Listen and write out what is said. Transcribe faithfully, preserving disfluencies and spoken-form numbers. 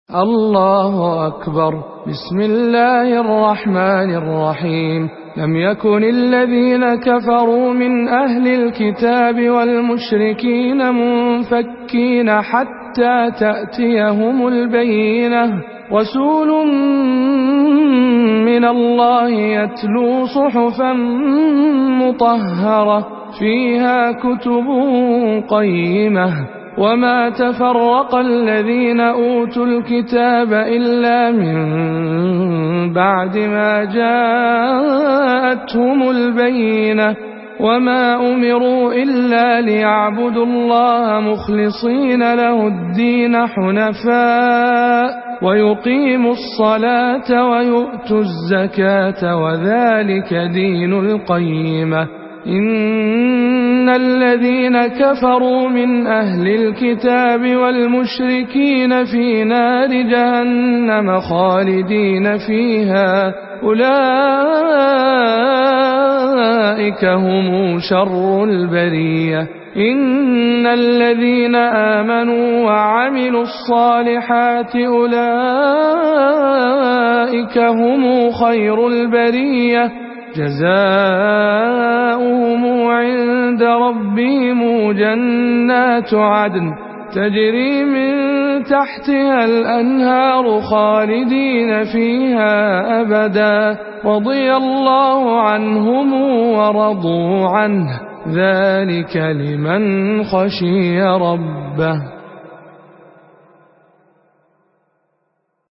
الله أكبر. بسم الله الرحمن الرحيم. لم يكن الذين كفروا من أهل الكتاب والمشركين منفكين حتى تأتيهم البينة. رسول من الله يتلو صحفا مطهرة فيها كتب قيمة. وما تفرق الذين أوتوا الكتاب إلا من بعد ما جاءتهم البينة. وما أمروا إلا ليعبدوا الله مخلصين له الدين حنفاء ويقيموا الصلاة ويؤتوا الزكاة وذلك دين القيمة. إن الذين كفروا من أهل الكتاب والمشركين في نار جهنم خالدين فيها أولئك هم شر البرية. إن الذين آمنوا وعملوا الصالحات أولئك هم خير البرية جزاؤهم عند ربهم جنات عدن تجري من تحتها الأنهار خالدين فيها أبدا رضي الله عنهم ورضوا عنه ذلك لمن خشي ربه.